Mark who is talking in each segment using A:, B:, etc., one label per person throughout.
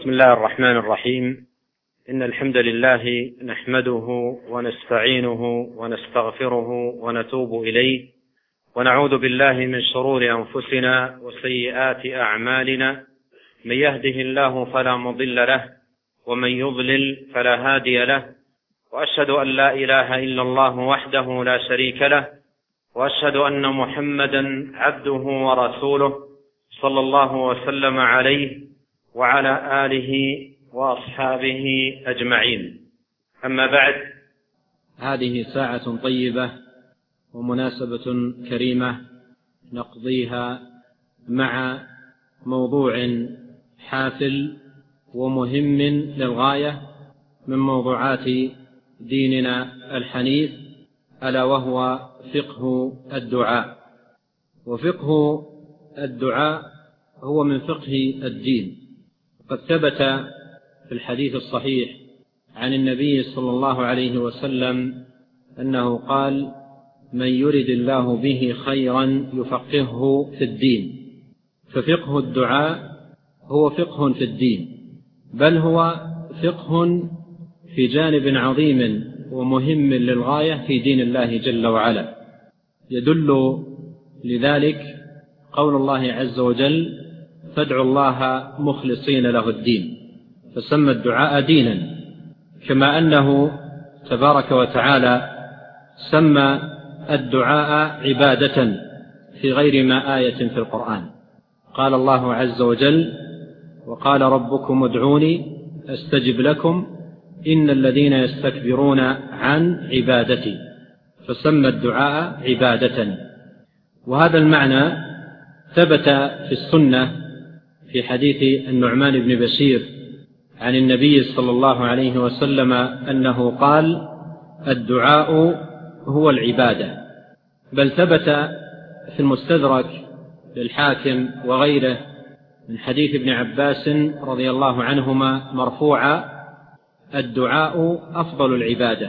A: بسم الله الرحمن الرحيم. إن الحمد لله نحمده ونستعينه ونستغفره ونتوب إليه، ونعوذ بالله من شرور أنفسنا وسيئات أعمالنا. من يهده الله فلا مضل له، ومن يضلل فلا هادي له، وأشهد أن لا إله إلا الله وحده لا شريك له، وأشهد أن محمدا عبده ورسوله صلى الله وسلم عليه وعلى آله وأصحابه أجمعين. أما بعد،
B: هذه ساعة طيبة ومناسبة كريمة نقضيها مع موضوع حافل ومهم للغاية من موضوعات ديننا الحنيف، ألا وهو فقه الدعاء. وفقه الدعاء هو من فقه الدين. قد ثبت في الحديث الصحيح عن النبي صلى الله عليه وسلم أنه قال: من يرد الله به خيرا يفقهه في الدين. ففقه الدعاء هو فقه في الدين، بل هو فقه في جانب عظيم ومهم للغاية في دين الله جل وعلا. يدل لذلك قول الله عز وجل: فادعوا الله مخلصين له الدين. فسمى الدعاء دينا، كما أنه تبارك وتعالى سمى الدعاء عبادة في غير ما آية في القرآن. قال الله عز وجل: وقال ربكم ادعوني أستجب لكم إن الذين يستكبرون عن عبادتي. فسمى الدعاء عبادة. وهذا المعنى ثبت في السنة في حديث النعمان بن بشير عن النبي صلى الله عليه وسلم أنه قال: الدعاء هو العبادة. بل ثبت في المستدرك للحاكم وغيره من حديث ابن عباس رضي الله عنهما مرفوعا: الدعاء أفضل العبادة.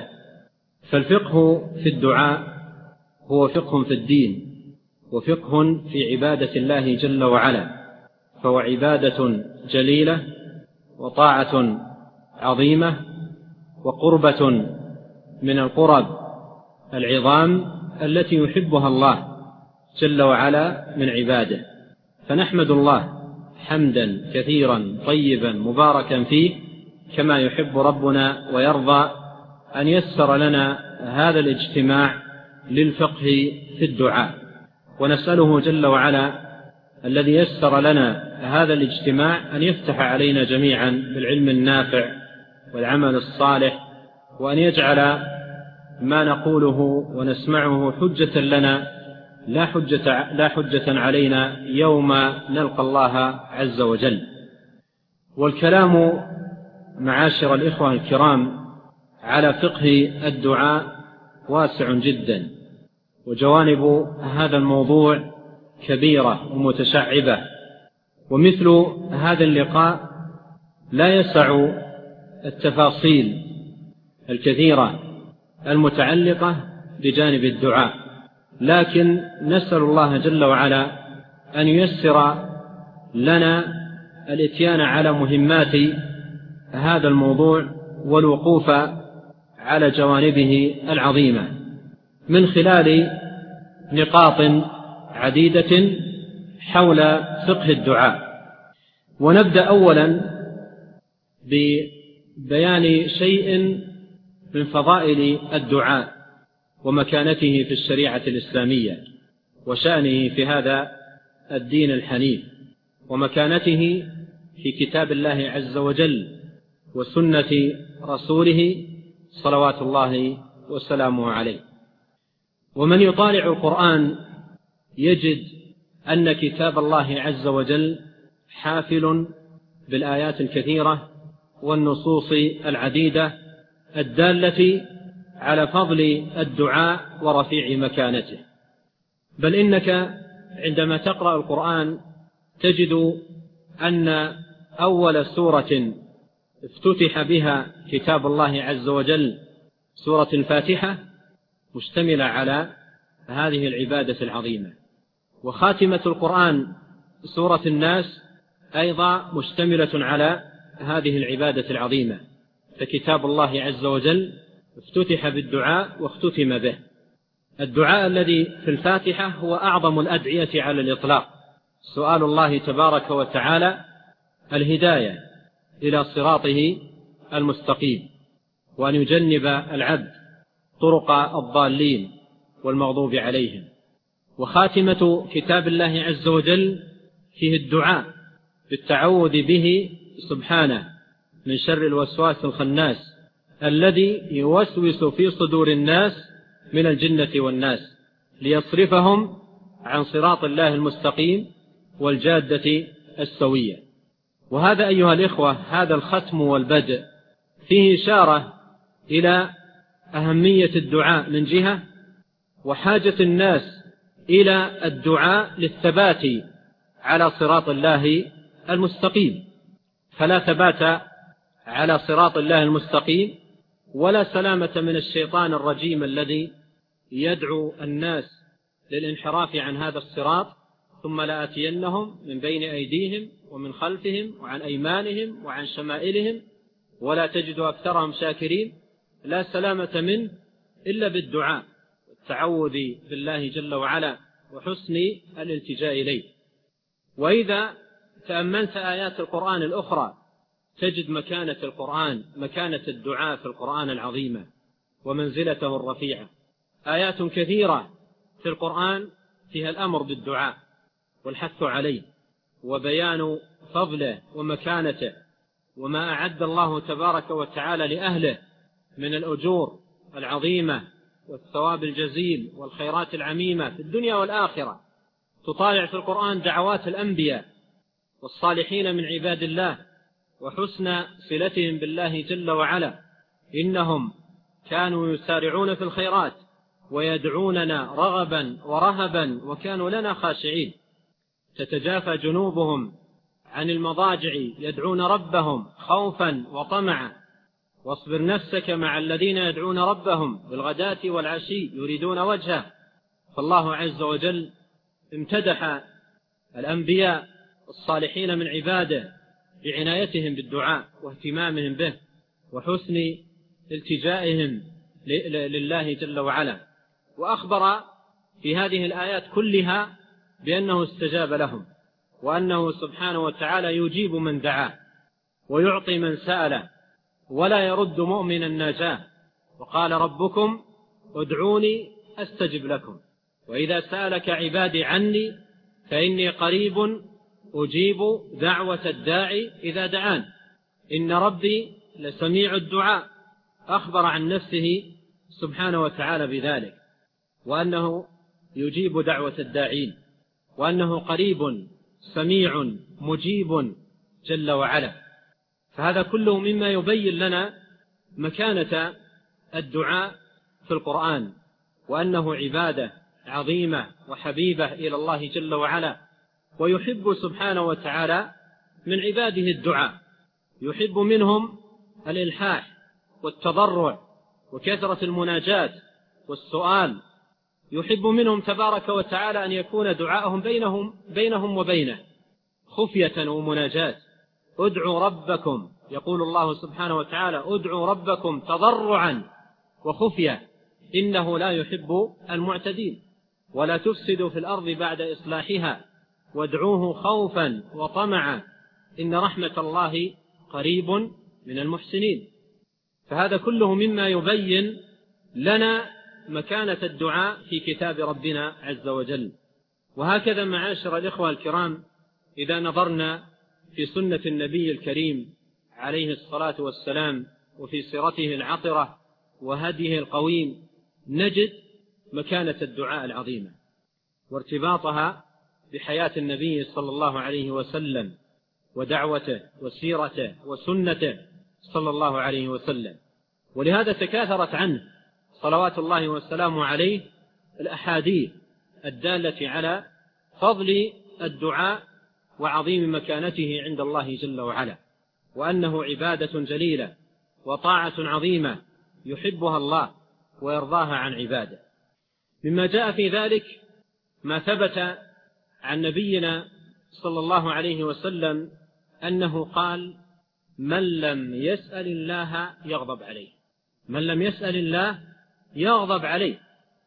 B: فالفقه في الدعاء هو فقه في الدين، وفقه في عبادة الله جل وعلا، فهو عبادة جليلة وطاعة عظيمة وقربة من القرب العظام التي يحبها الله جل وعلا من عباده. فنحمد الله حمدا كثيرا طيبا مباركا فيه، كما يحب ربنا ويرضى أن يسر لنا هذا الاجتماع للفقه في الدعاء. ونسأله جل وعلا الذي يسر لنا هذا الاجتماع أن يفتح علينا جميعا بالعلم النافع والعمل الصالح، وأن يجعل ما نقوله ونسمعه حجة لنا لا حجة علينا يوم نلقى الله عز وجل. والكلام معاشر الإخوة الكرام على فقه الدعاء واسع جدا، وجوانب هذا الموضوع كبيرة ومتشعبة، ومثل هذا اللقاء لا يسع التفاصيل الكثيرة المتعلقة بجانب الدعاء، لكن نسأل الله جل وعلا أن ييسر لنا الإتيان على مهمات هذا الموضوع والوقوف على جوانبه العظيمة من خلال نقاط عديدة حول فقه الدعاء. ونبدأ أولا ببيان شيء من فضائل الدعاء ومكانته في الشريعة الإسلامية، وشأنه في هذا الدين الحنيف، ومكانته في كتاب الله عز وجل وسنة رسوله صلوات الله وسلامه عليه. ومن يطالع القرآن يجد أن كتاب الله عز وجل حافل بالآيات الكثيرة والنصوص العديدة الدالة على فضل الدعاء ورفيع مكانته. بل إنك عندما تقرأ القرآن تجد أن أول سورة افتتح بها كتاب الله عز وجل سورة الفاتحة مشتملة على هذه العبادة العظيمة، وخاتمة القرآن سورة الناس أيضا مشتملة على هذه العبادة العظيمة، فكتاب الله عز وجل افتتح بالدعاء واختتم به. الدعاء الذي في الفاتحة هو أعظم الأدعية على الإطلاق، سؤال الله تبارك وتعالى الهداية إلى صراطه المستقيم، وأن يجنب العبد طرق الضالين والمغضوب عليهم. وخاتمة كتاب الله عز وجل فيه الدعاء بالتعوذ به سبحانه من شر الوسواس الخناس الذي يوسوس في صدور الناس من الجنة والناس ليصرفهم عن صراط الله المستقيم والجادة السوية. وهذا أيها الإخوة، هذا الختم والبدء فيه إشارة إلى أهمية الدعاء من جهة، وحاجة الناس إلى الدعاء للثبات على صراط الله المستقيم، فلا ثبات على صراط الله المستقيم ولا سلامة من الشيطان الرجيم الذي يدعو الناس للانحراف عن هذا الصراط، ثم لآتينهم من بين أيديهم ومن خلفهم وعن أيمانهم وعن شمائلهم ولا تجد أكثرهم شاكرين. لا سلامة منه إلا بالدعاء والتعوذ بالله جل وعلا وحسن الالتجاء إليه. وإذا تأملت آيات القرآن الأخرى تجد مكانة القرآن، مكانة الدعاء في القرآن العظيمة ومنزلته الرفيعة. آيات كثيرة في القرآن فيها الأمر بالدعاء والحث عليه وبيان فضله ومكانته وما أعد الله تبارك وتعالى لأهله من الأجور العظيمة والثواب الجزيل والخيرات العميمة في الدنيا والآخرة. تطالع في القرآن دعوات الأنبياء والصالحين من عباد الله وحسن صلتهم بالله جل وعلا، إنهم كانوا يسارعون في الخيرات ويدعوننا رغبا ورهبا وكانوا لنا خاشعين. تتجافى جنوبهم عن المضاجع يدعون ربهم خوفا وطمعا، واصبر نفسك مع الذين يدعون ربهم بالغداة والعشي يريدون وجهه. فالله عز وجل امتدح الأنبياء الصالحين من عباده بعنايتهم بالدعاء واهتمامهم به وحسن التجائهم لله جل وعلا، وأخبر في هذه الآيات كلها بأنه استجاب لهم، وأنه سبحانه وتعالى يجيب من دعاه ويعطي من سأله ولا يرد مؤمنا ناجاه. وقال ربكم ادعوني أستجب لكم، وإذا سألك عبادي عني فإني قريب أجيب دعوة الداعي إذا دعان، إن ربي لسميع الدعاء. أخبر عن نفسه سبحانه وتعالى بذلك، وأنه يجيب دعوة الداعين، وأنه قريب سميع مجيب جل وعلا. فهذا كله مما يبين لنا مكانة الدعاء في القرآن، وأنه عبادة عظيمة وحبيبة إلى الله جل وعلا، ويحب سبحانه وتعالى من عباده الدعاء، يحب منهم الإلحاح والتضرع وكثرة المناجاة والسؤال. يحب منهم تبارك وتعالى أن يكون دعاءهم بينهم وبينه خفية ومناجاة. ادعوا ربكم، يقول الله سبحانه وتعالى ادعوا ربكم تضرعا وخفية إنه لا يحب المعتدين، ولا تفسدوا في الأرض بعد إصلاحها وادعوه خوفا وطمعا إن رحمة الله قريب من المحسنين. فهذا كله مما يبين لنا مكانة الدعاء في كتاب ربنا عز وجل. وهكذا معاشر الإخوة الكرام، إذا نظرنا في سنة النبي الكريم عليه الصلاة والسلام وفي سيرته العطرة وهديه القويم نجد مكانة الدعاء العظيمة وارتباطها بحياة النبي صلى الله عليه وسلم ودعوته وسيرته وسنته صلى الله عليه وسلم. ولهذا تكاثرت عنه صلوات الله والسلام عليه الأحاديث الدالة على فضل الدعاء وعظيم مكانته عند الله جل وعلا، وأنه عبادة جليلة وطاعة عظيمة يحبها الله ويرضاها عن عباده. مما جاء في ذلك ما ثبت عن نبينا صلى الله عليه وسلم أنه قال من لم يسأل الله يغضب عليه. من لم يسأل الله يغضب عليه.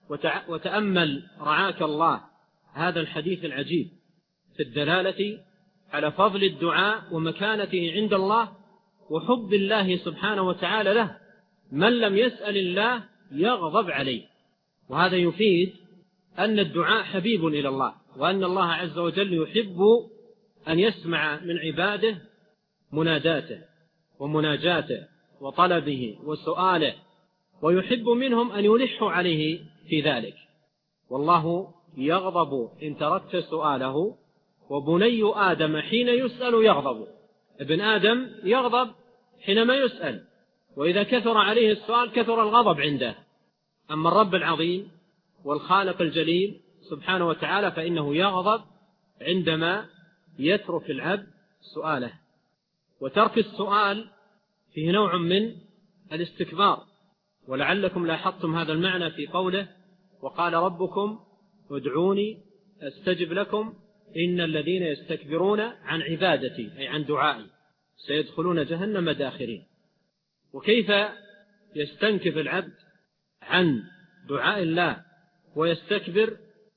B: وتأمل رعاك الله هذا الحديث العجيب في الدلالة على فضل الدعاء ومكانته عند الله وحب الله سبحانه وتعالى له. من لم يسأل الله يغضب عليه. وهذا يفيد أن الدعاء حبيب إلى الله، وأن الله عز وجل يحب أن يسمع من عباده مناداته ومناجاته وطلبه وسؤاله، ويحب منهم أن يلحوا عليه في ذلك. والله يغضب إن تركت سؤاله، وبني آدم حين يسأل يغضب. ابن آدم يغضب حينما يسأل، وإذا كثر عليه السؤال كثر الغضب عنده. أما الرب العظيم والخالق الجليل سبحانه وتعالى فإنه يغضب عندما يترك العبد سؤاله. وترك السؤال فيه نوع من الاستكبار، ولعلكم لاحظتم هذا المعنى في قوله: وقال ربكم ادعوني أستجب لكم إن الذين يستكبرون عن عبادتي، أي عن دعائي، سيدخلون جهنم داخرين. وكيف يستنكف العبد عن دعاء الله ويستكبر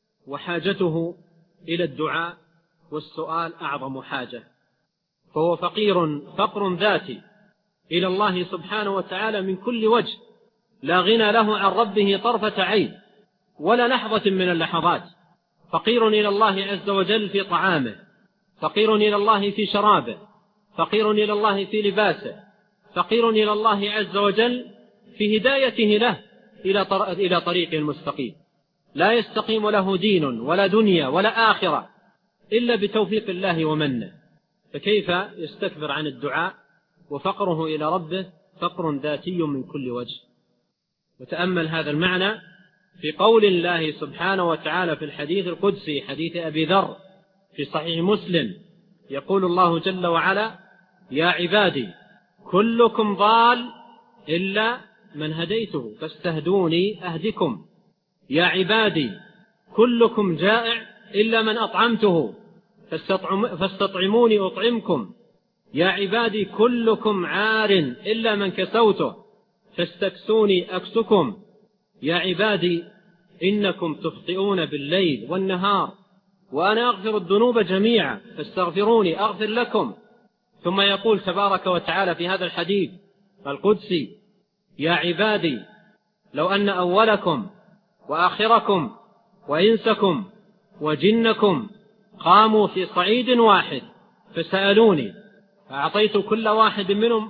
B: وحاجته إلى الدعاء والسؤال أعظم حاجة، فهو فقر ذاتي إلى الله سبحانه وتعالى من كل وجه، لا غنى له عن ربه طرفة عين ولا لحظة من اللحظات. فقير إلى الله عز وجل في طعامه، فقير إلى الله في شرابه، فقير إلى الله في لباسه، فقير إلى الله عز وجل في هدايته له إلى طريق المستقيم. لا يستقيم له دين ولا دنيا ولا آخرة إلا بتوفيق الله ومنه، فكيف يستكبر عن الدعاء وفقره إلى ربه فقر ذاتي من كل وجه. وتأمل هذا المعنى في قول الله سبحانه وتعالى في الحديث القدسي، حديث أبي ذر في صحيح مسلم، يقول الله جل وعلا: يا عبادي كلكم ضال إلا من هديته فاستهدوني أهدكم. يا عبادي كلكم جائع إلا من أطعمته فاستطعموني أطعمكم. يا عبادي كلكم عار إلا من كسوته فاستكسوني أكسكم. يا عبادي إنكم تخطئون بالليل والنهار وأنا أغفر الذنوب جميعا فاستغفروني أغفر لكم. ثم يقول تبارك وتعالى في هذا الحديث القدسي: يا عبادي لو أن أولكم وآخركم وإنسكم وجنكم قاموا في صعيد واحد فسألوني فأعطيت كل واحد منهم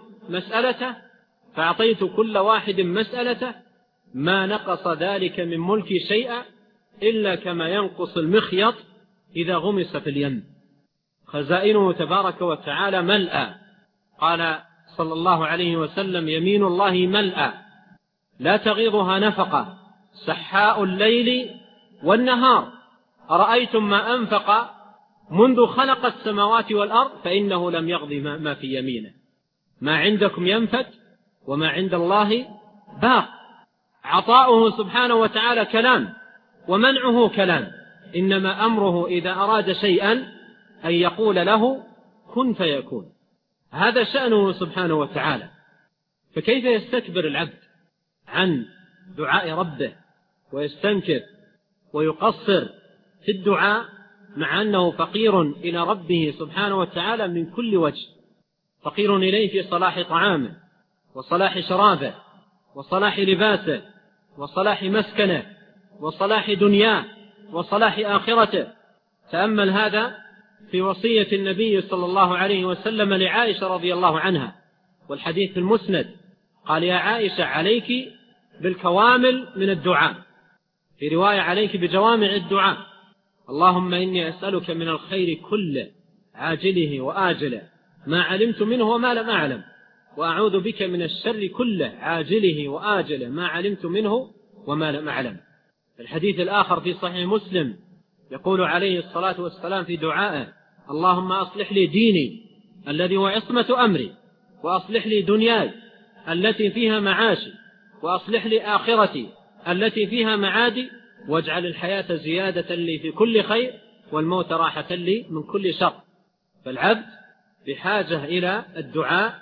B: مسألته ما نقص ذلك من ملكي شيئا إلا كما ينقص المخيط إذا غمس في اليم. خزائنه تبارك وتعالى ملأى. قال صلى الله عليه وسلم: يمين الله ملأى لا تغيضها نفقة سحاء الليل والنهار. أرأيتم ما أنفق منذ خلق السماوات والأرض فإنه لم يغض ما في يمينه. ما عندكم ينفد وما عند الله باق. عطاؤه سبحانه وتعالى كلام ومنعه كلام، إنما أمره إذا أراد شيئا أن يقول له كن فيكون. هذا شأنه سبحانه وتعالى. فكيف يستكبر العبد عن دعاء ربه ويستنكر ويقصر في الدعاء مع أنه فقير إلى ربه سبحانه وتعالى من كل وجه، فقير إليه في صلاح طعامه وصلاح شرابه وصلاح لباسه وصلاح مسكنه وصلاح دنياه وصلاح آخرته. تأمل هذا في وصية النبي صلى الله عليه وسلم لعائشة رضي الله عنها، والحديث المسند قال: يا عائشة عليك بالكوامل من الدعاء، في رواية عليك بجوامع الدعاء. اللهم إني أسألك من الخير كله عاجله وآجله ما علمت منه وما لم أعلم، وأعوذ بك من الشر كله عاجله وآجله ما علمت منه وما لم أعلم. الحديث الآخر في صحيح مسلم يقول عليه الصلاة والسلام في دعائه: اللهم أصلح لي ديني الذي هو عصمة أمري، وأصلح لي دنياي التي فيها معاشي، وأصلح لي آخرتي التي فيها معادي، واجعل الحياة زيادة لي في كل خير والموت راحة لي من كل شر. فالعبد بحاجة إلى الدعاء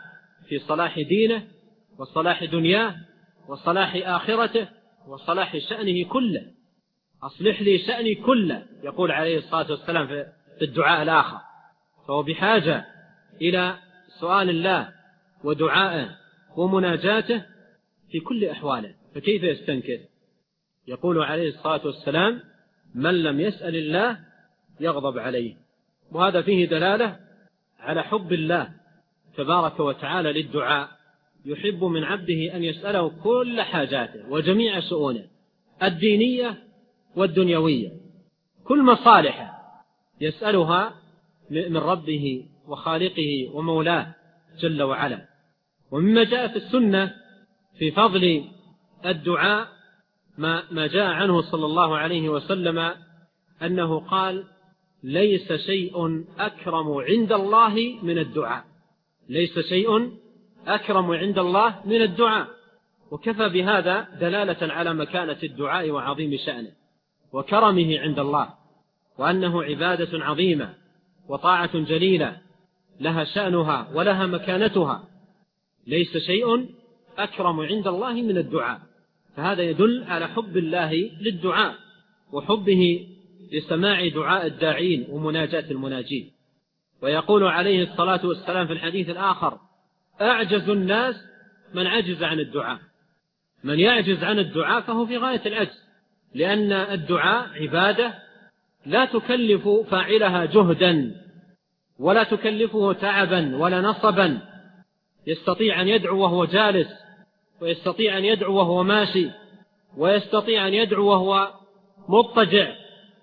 B: في صلاح دينه وصلاح دنياه وصلاح آخرته وصلاح شأنه كله. أصلح لي شأني كله، يقول عليه الصلاة والسلام في الدعاء الآخر. فهو بحاجة إلى سؤال الله ودعائه ومناجاته في كل أحواله، فكيف يستنكر؟ يقول عليه الصلاة والسلام: من لم يسأل الله يغضب عليه. وهذا فيه دلالة على حب الله تبارك وتعالى للدعاء، يحب من عبده أن يسأله كل حاجاته وجميع شؤونه الدينية والدنيوية، كل مصالحه يسألها من ربه وخالقه ومولاه جل وعلا. ومما جاء في السنة في فضل الدعاء ما جاء عنه صلى الله عليه وسلم أنه قال: ليس شيء أكرم عند الله من الدعاء. ليس شيء أكرم عند الله من الدعاء. وكفى بهذا دلالة على مكانة الدعاء وعظيم شأنه وكرمه عند الله، وأنه عبادة عظيمة وطاعة جليلة لها شأنها ولها مكانتها. ليس شيء أكرم عند الله من الدعاء. فهذا يدل على حب الله للدعاء وحبه لسماع دعاء الداعين ومناجاة المناجين. ويقول عليه الصلاة والسلام في الحديث الآخر: أعجز الناس من عجز عن الدعاء. من يعجز عن الدعاء فهو في غاية العجز، لأن الدعاء عبادة لا تكلف فاعلها جهدا ولا تكلفه تعبا ولا نصبا. يستطيع أن يدعو وهو جالس، ويستطيع أن يدعو وهو ماشي، ويستطيع أن يدعو وهو مضطجع.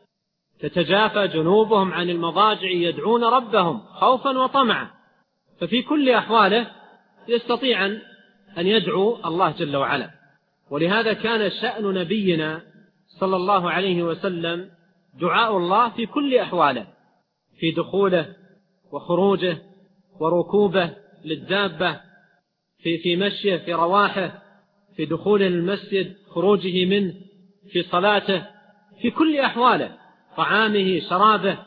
B: تتجافى جنوبهم عن المضاجع يدعون ربهم خوفا وطمعا. ففي كل أحواله يستطيع أن يدعو الله جل وعلا. ولهذا كان شأن نبينا صلى الله عليه وسلم دعاء الله في كل أحواله، في دخوله وخروجه وركوبه للدابة، في مشيه، في رواحه، في دخوله للمسجد، خروجه منه، في صلاته، في كل أحواله، طعامه، شرابه،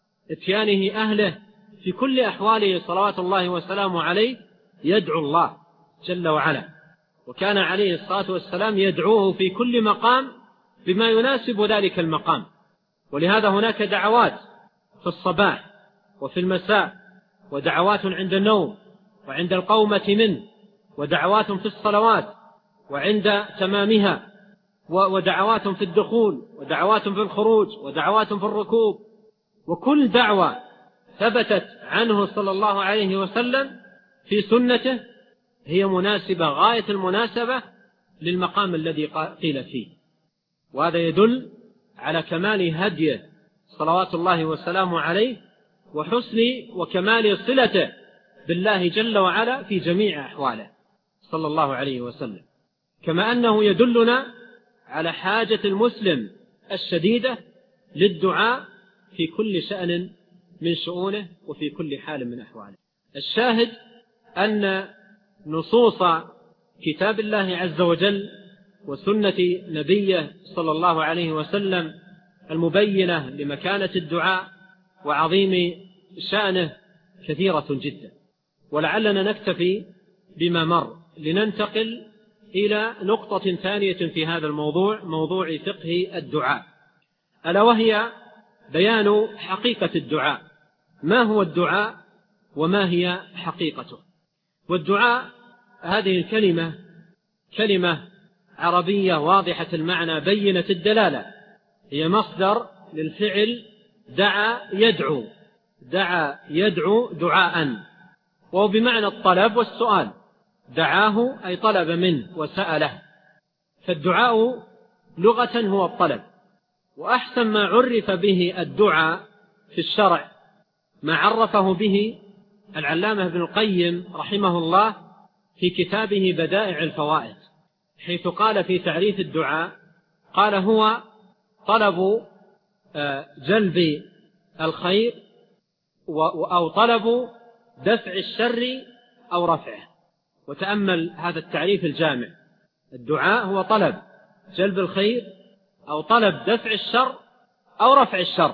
B: اتيانه أهله، في كل أحواله صلوات الله وسلامه عليه يدعو الله جل وعلا. وكان عليه الصلاة والسلام يدعوه في كل مقام بما يناسب ذلك المقام. ولهذا هناك دعوات في الصباح وفي المساء، ودعوات عند النوم وعند القومة منه، ودعوات في الصلوات وعند تمامها، ودعوات في الدخول، ودعوات في الخروج، ودعوات في الركوب. وكل دعوة ثبتت عنه صلى الله عليه وسلم في سنته هي مناسبة غاية المناسبة للمقام الذي قيل فيه. وهذا يدل على كمال هديه صلوات الله وسلامه عليه وحسن وكمال صلته بالله جل وعلا في جميع أحواله صلى الله عليه وسلم. كما أنه يدلنا على حاجة المسلم الشديدة للدعاء في كل شأن من شؤونه وفي كل حال من أحواله. الشاهد أن نصوص كتاب الله عز وجل وسنة نبيه صلى الله عليه وسلم المبينة لمكانة الدعاء وعظيم شأنه كثيرة جدا. ولعلنا نكتفي بما مر لننتقل إلى نقطة ثانية في هذا الموضوع، موضوع فقه الدعاء، ألا وهي بيان حقيقة الدعاء. ما هو الدعاء وما هي حقيقته؟ والدعاء هذه الكلمة كلمة عربية واضحة المعنى بينة الدلالة، هي مصدر للفعل دعا يدعو، دعا يدعو دعاء، وهو بمعنى الطلب والسؤال. دعاه أي طلب منه وسأله. فالدعاء لغة هو الطلب. وأحسن ما عرف به الدعاء في الشرع ما عرفه به العلامة ابن القيم رحمه الله في كتابه بدائع الفوائد، حيث قال في تعريف الدعاء، قال: هو طلب جلب الخير أو طلب دفع الشر أو رفعه. وتأمل هذا التعريف الجامع: الدعاء هو طلب جلب الخير أو طلب دفع الشر أو رفع الشر.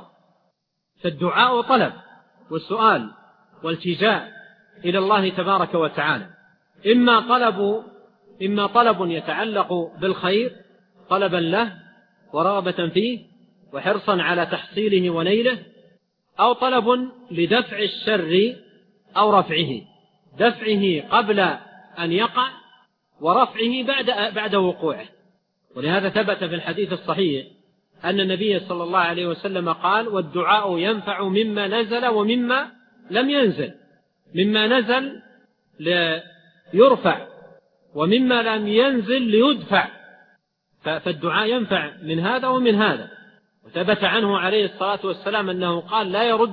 B: فالدعاء طلب والسؤال والتجاء إلى الله تبارك وتعالى. إما طلب يتعلق بالخير طلبا له ورغبة فيه وحرصا على تحصيله ونيله، أو طلب لدفع الشر أو رفعه، دفعه قبل أن يقع ورفعه بعد وقوعه. ولهذا ثبت في الحديث الصحيح أن النبي صلى الله عليه وسلم قال: والدعاء ينفع مما نزل ومما لم ينزل، مما نزل ليرفع ومما لم ينزل ليدفع، فالدعاء ينفع من هذا ومن هذا. وثبت عنه عليه الصلاة والسلام أنه قال: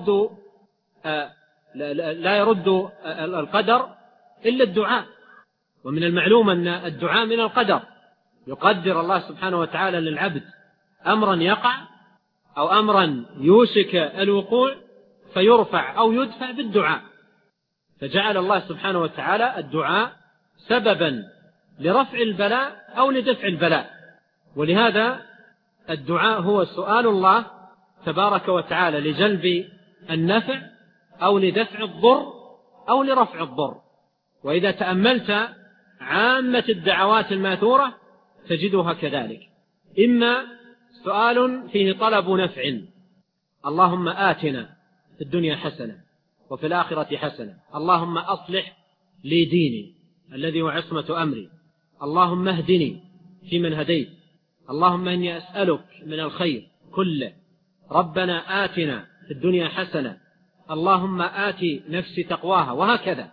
B: لا يرد القدر إلا الدعاء. ومن المعلوم أن الدعاء من القدر، يقدر الله سبحانه وتعالى للعبد أمرا يقع أو أمرا يوشك الوقوع فيرفع أو يدفع بالدعاء، فجعل الله سبحانه وتعالى الدعاء سببا لرفع البلاء أو لدفع البلاء. ولهذا الدعاء هو سؤال الله تبارك وتعالى لجلب النفع أو لدفع الضر أو لرفع الضر. وإذا تأملت عامة الدعوات الماثورة تجدها كذلك، إما سؤال فيه طلب نفع: اللهم آتنا في الدنيا حسنة وفي الآخرة حسنة، اللهم أصلح لي ديني الذي هو عصمة أمري، اللهم اهدني فيمن هديت، اللهم إني أسألك من الخير كله، ربنا آتنا في الدنيا حسنة، اللهم آتي نفسي تقواها. وهكذا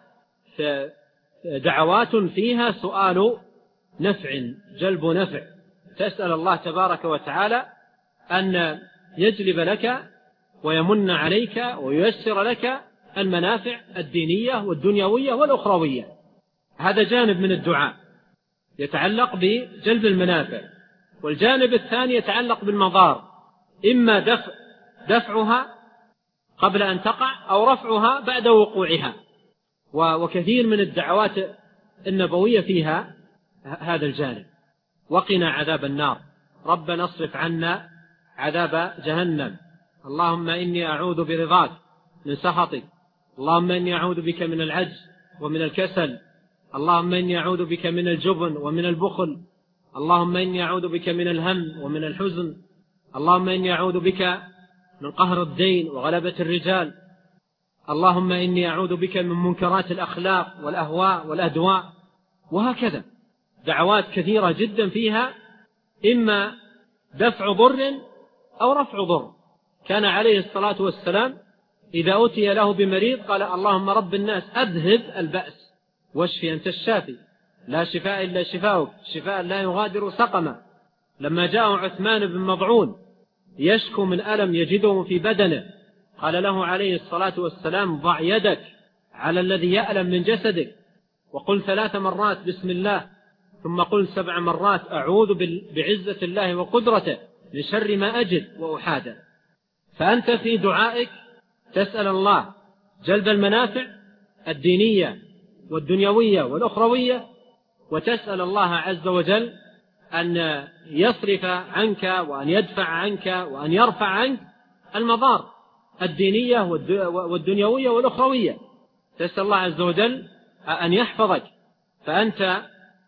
B: دعوات فيها سؤال نفع، جلب نفع، تسأل الله تبارك وتعالى أن يجلب لك ويمن عليك وييسر لك المنافع الدينية والدنيوية والأخروية. هذا جانب من الدعاء يتعلق بجلب المنافع. والجانب الثاني يتعلق بالمضار، إما دفعها قبل أن تقع أو رفعها بعد وقوعها. وكثير من الدعوات النبوية فيها هذا الجانب: وقنا عذاب النار، ربنا اصرف عنا عذاب جهنم، اللهم إني أعوذ برضاك من سخطك، اللهم إني أعوذ بك من العجز ومن الكسل، اللهم إني أعوذ بك من الجبن ومن البخل، اللهم إني أعوذ بك من الهم ومن الحزن، اللهم إني أعوذ بك من قهر الدين وغلبة الرجال، اللهم إني أعوذ بك من منكرات الأخلاق والأهواء والأدواء. وهكذا دعوات كثيرة جدا فيها إما دفع ضر أو رفع ضر. كان عليه الصلاة والسلام إذا أتي له بمريض قال: اللهم رب الناس أذهب البأس واشفي أنت الشافي، لا شفاء إلا شفاؤك، شفاء لا يغادر سقما. لما جاء عثمان بن مضعون يشكو من ألم يجده في بدنه قال له عليه الصلاة والسلام: ضع يدك على الذي يألم من جسدك وقل 3 مرات بسم الله، ثم قل 7 مرات أعوذ بعزة الله وقدرته من شر ما أجد وأحاذر. فأنت في دعائك تسأل الله جلب المنافع الدينية والدنيوية والأخروية، وتسأل الله عز وجل أن يصرف عنك وأن يدفع عنك وأن يرفع عنك المضار الدينية والدنيوية والأخروية. تسأل الله عز وجل أن يحفظك. فأنت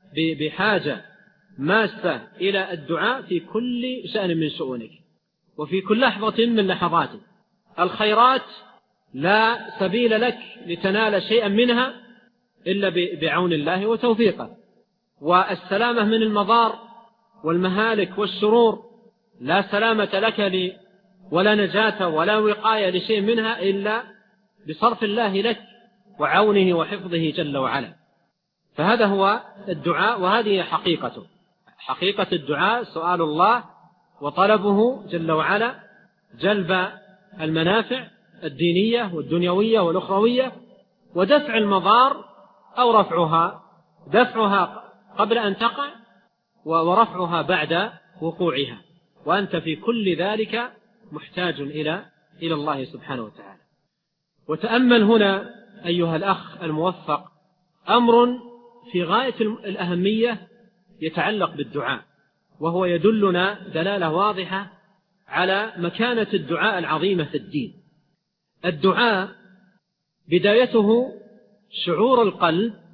B: بحاجة ماسة إلى الدعاء في كل شأن من شؤونك وفي كل لحظة من لحظاتك. الخيرات لا سبيل لك لتنال شيئا منها إلا بعون الله وتوفيقه، والسلامة من المضار والمهالك والشرور لا سلامة لك ولا نجاة ولا وقاية لشيء منها إلا بصرف الله لك وعونه وحفظه جل وعلا. فهذا هو الدعاء، وهذه حقيقته. حقيقة الدعاء سؤال الله وطلبه جل وعلا جلب المنافع الدينية والدنيوية والأخروية، ودفع المضار أو دفعها قبل أن تقع ورفعها بعد وقوعها. وأنت في كل ذلك محتاج إلى الله سبحانه وتعالى. وتأمل هنا أيها الأخ الموفق أمر في غاية الأهمية يتعلق بالدعاء، وهو يدلنا دلالة واضحة على مكانة الدعاء العظيمة في الدين. الدعاء بدايته شعور القلب،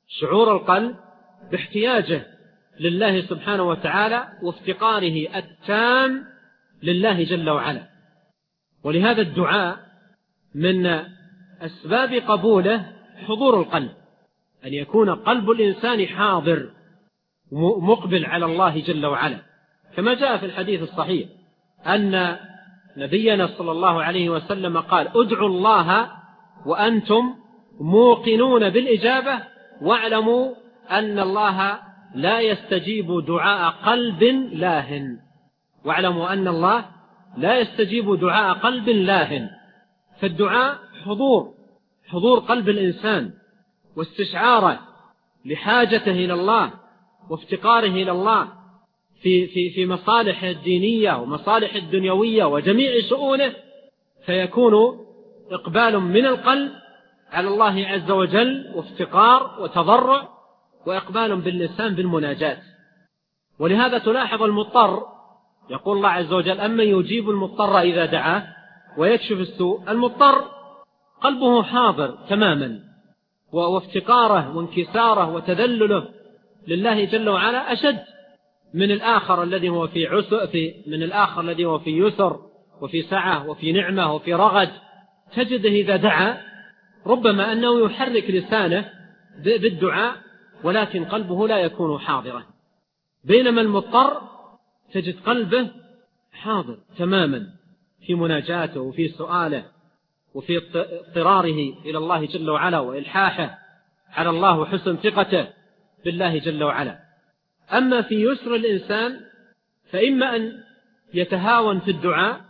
B: شعور القلب باحتياجه لله سبحانه وتعالى وافتقاره التام لله جل وعلا. ولهذا الدعاء من أسباب قبوله حضور القلب، أن يكون قلب الإنسان حاضر مقبل على الله جل وعلا، كما جاء في الحديث الصحيح أن نبينا صلى الله عليه وسلم قال: ادعوا الله وأنتم موقنون بالإجابة واعلموا أن الله لا يستجيب دعاء قلب لاهٍ. واعلموا أن الله لا يستجيب دعاء قلب لاهٍ. فالدعاء حضور قلب الإنسان واستشعاره لحاجته إلى الله وافتقاره إلى الله في مصالح الدينية ومصالح الدنيوية وجميع شؤونه، فيكون إقبال من القلب على الله عز وجل وافتقار وتضرع، وإقبال باللسان بالمناجاة. ولهذا تلاحظ المضطر، يقول الله عز وجل: أمن يجيب المضطر إذا دعاه ويكشف السوء. المضطر قلبه حاضر تماما، وافتقاره وانكساره وتذلله لله جل وعلا أشد من الآخر الذي هو في من الآخر الذي هو في يسر وفي سعة وفي نعمة وفي رغد. تجده إذا دعا ربما أنه يحرك لسانه بالدعاء، ولكن قلبه لا يكون حاضرا. بينما المضطر تجد قلبه حاضر تماما في مناجاته وفي سؤاله وفي اضطراره إلى الله جل وعلا وإلحاحه على الله وحسن ثقته بالله جل وعلا. أما في يسر الإنسان فإما أن يتهاون في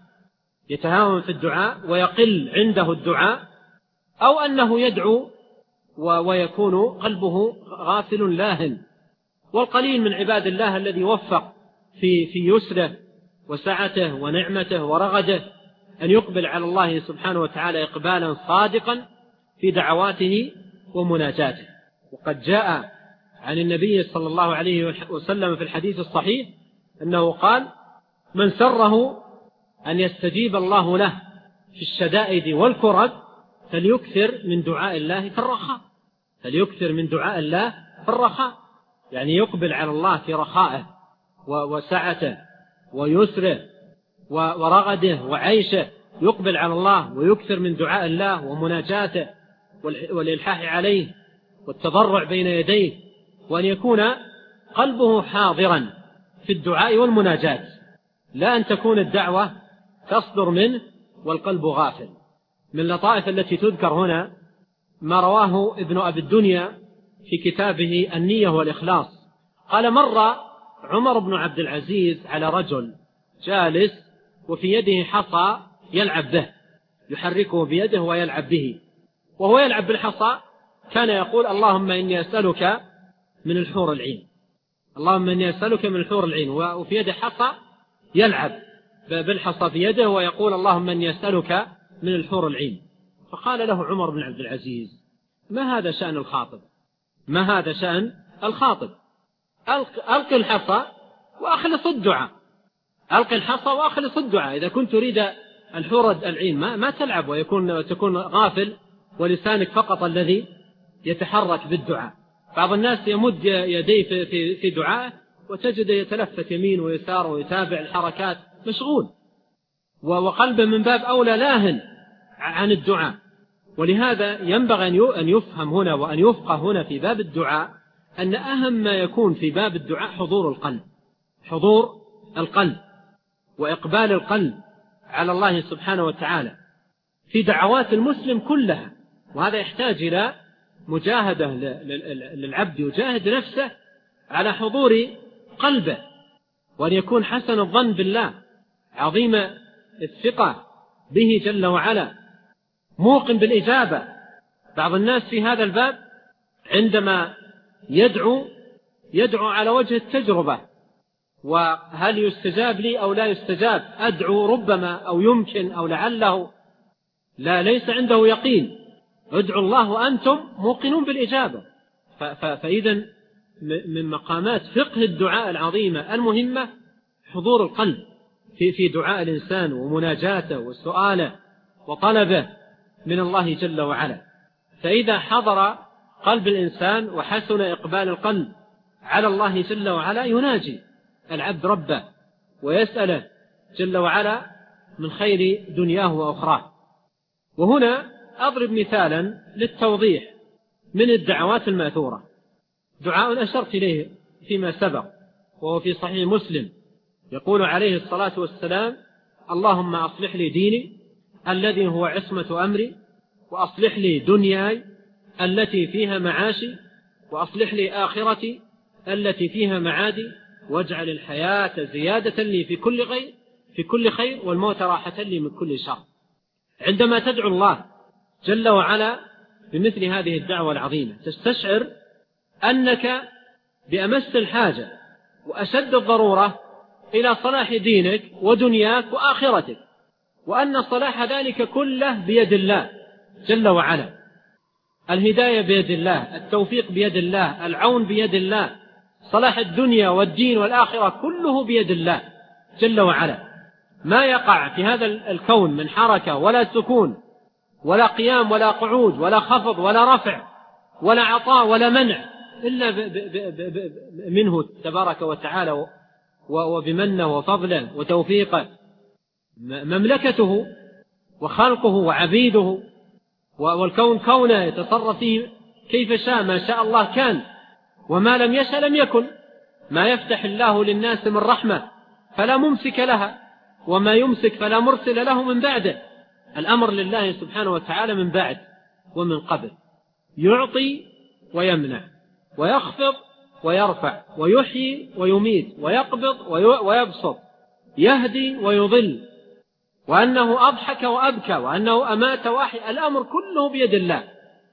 B: الدعاء ويقل عنده الدعاء، أو أنه يدعو ويكون قلبه غافل لاهٍ. والقليل من عباد الله الذي وفق في يسره وسعته ونعمته ورغده أن يقبل على الله سبحانه وتعالى إقبالا صادقا في دعواته ومناجاته. وقد جاء عن النبي صلى الله عليه وسلم في الحديث الصحيح أنه قال: من سره أن يستجيب الله له في الشدائد والكرب فليكثر من دعاء الله في الرخاء. يعني يقبل على الله في رخائه وسعته ويسره ورغده وعيشه، يقبل على الله ويكثر من دعاء الله ومناجاته والإلحاح عليه والتضرع بين يديه، وأن يكون قلبه حاضرا في الدعاء والمناجاة، لا أن تكون الدعوة تصدر منه والقلب غافل. من اللطائف التي تذكر هنا ما رواه ابن أبي الدنيا في كتابه النية والإخلاص. قال: مر عمر بن عبد العزيز على رجل جالس وفي يده حصى يلعب به، يحركه بيده ويلعب به، وهو يلعب بالحصى كان يقول: اللهم إني أسألك من الحور العين، اللهم إني أسألك من الحور العين، وفي يده حصى يلعب بالحصى في يده ويقول: اللهم إني أسألك من الحور العين. فقال له عمر بن عبد العزيز: ما هذا شأن الخاطب؟ ألق الحصى وأخلص الدعاء. إذا كنت تريد الحور العين ما تلعب وتكون غافل ولسانك فقط الذي يتحرك بالدعاء. بعض الناس يمد يديه في دعائه وتجد يتلفت يمين ويسار ويتابع الحركات، مشغول، وقلبه من باب أولى لاهٍ عن الدعاء. ولهذا ينبغي أن يفهم هنا وأن يفقه هنا في باب الدعاء أن أهم ما يكون في باب الدعاء حضور القلب وإقبال القلب على الله سبحانه وتعالى في دعوات المسلم كلها. وهذا يحتاج إلى مجاهدة للعبد يجاهد نفسه على حضور قلبه، وأن يكون حسن الظن بالله، عظيم الثقة به جل وعلا، موقن بالإجابة. بعض الناس في هذا الباب عندما يدعو على وجه التجربة، وهل يستجاب لي أو لا يستجاب، أدعو ربما أو يمكن أو لعله، ليس عنده يقين. ادعوا الله وأنتم موقنون بالإجابة. فإذا من مقامات فقه الدعاء العظيمة المهمة حضور القلب في دعاء الإنسان ومناجاته وسؤاله وطلبه من الله جل وعلا. فإذا حضر قلب الإنسان وحسن إقبال القلب على الله جل وعلا، يناجي العبد ربه ويسأله جل وعلا من خير دنياه وأخراه. وهنا أضرب مثالا للتوضيح من الدعوات الماثورة، دعاء أشرت إليه فيما سبق وهو في صحيح مسلم، يقول عليه الصلاة والسلام: اللهم أصلح لي ديني الذي هو عصمة أمري، وأصلح لي دنياي التي فيها معاشي، وأصلح لي آخرتي التي فيها معادي، واجعل الحياة زيادة لي في كل خير والموت راحة لي من كل شر. عندما تدعو الله جل وعلا بمثل هذه الدعوة العظيمة تستشعر أنك بأمس الحاجة وأشد الضرورة إلى صلاح دينك ودنياك وآخرتك، وأن صلاح ذلك كله بيد الله جل وعلا، الهداية بيد الله، التوفيق بيد الله، العون بيد الله، صلاح الدنيا والدين والآخرة كله بيد الله جل وعلا. ما يقع في هذا الكون من حركة ولا سكون ولا قيام ولا قعود ولا خفض ولا رفع ولا عطاء ولا منع إلا منه تبارك وتعالى وبمنه وفضله وتوفيقه. مملكته وخلقه وعبيده والكون كونه يتصرف فيه كيف شاء، ما شاء الله كان وما لم يشأ لم يكن. ما يفتح الله للناس من رحمة فلا ممسك لها، وما يمسك فلا مرسل له من بعده. الأمر لله سبحانه وتعالى من بعد ومن قبل، يعطي ويمنع ويخفض ويرفع ويحيي ويميت ويقبض ويبسط، يهدي ويضل، وأنه أضحك وأبكى وأنه أمات وأحيا، الأمر كله بيد الله.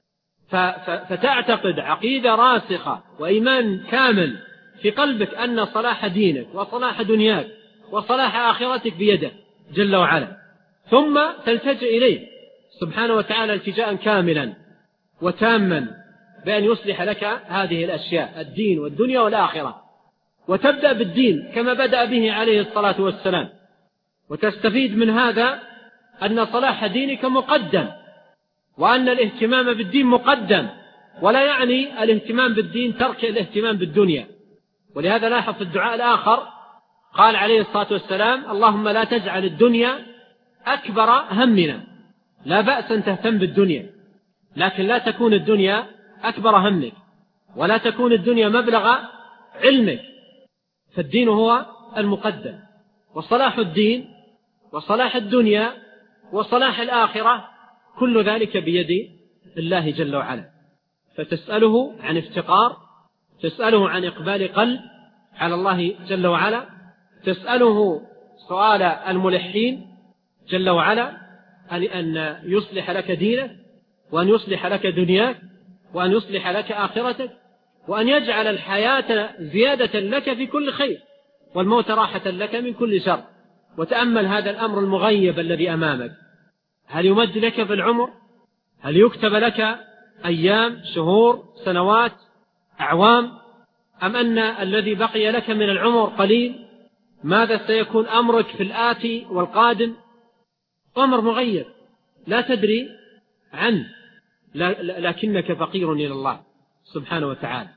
B: فتعتقد عقيدة راسخة وإيمان كامل في قلبك أن صلاح دينك وصلاح دنياك وصلاح آخرتك بيده جل وعلا، ثم تلتجئ إليه سبحانه وتعالى التجاء كاملا وتاما بأن يصلح لك هذه الأشياء، الدين والدنيا والآخرة، وتبدأ بالدين كما بدأ به عليه الصلاة والسلام، وتستفيد من هذا أن صلاح دينك مقدم، وأن الاهتمام بالدين مقدم، ولا يعني الاهتمام بالدين ترك الاهتمام بالدنيا. ولهذا لاحظ في الدعاء الآخر قال عليه الصلاة والسلام: اللهم لا تجعل الدنيا أكبر همنا. لا بأس أن تهتم بالدنيا، لكن لا تكون الدنيا أكبر همك، ولا تكون الدنيا مبلغ علمك، فالدين هو المقدم، وصلاح الدين وصلاح الدنيا وصلاح الآخرة كل ذلك بيد الله جل وعلا. فتسأله عن افتقار، تسأله عن إقبال قلب على الله جل وعلا، تسأله سؤال الملحين جل وعلا أن يصلح لك دينك، وأن يصلح لك دنياك، وأن يصلح لك آخرتك، وأن يجعل الحياة زيادة لك في كل خير والموت راحة لك من كل شر. وتأمل هذا الأمر المغيب الذي أمامك، هل يمد لك في العمر؟ هل يكتب لك أيام، شهور، سنوات، أعوام؟ أم أن الذي بقي لك من العمر قليل؟ ماذا سيكون أمرك في الآتي والقادم؟ أمر مغيب لا تدري عنه، لكنك فقير إلى الله سبحانه وتعالى.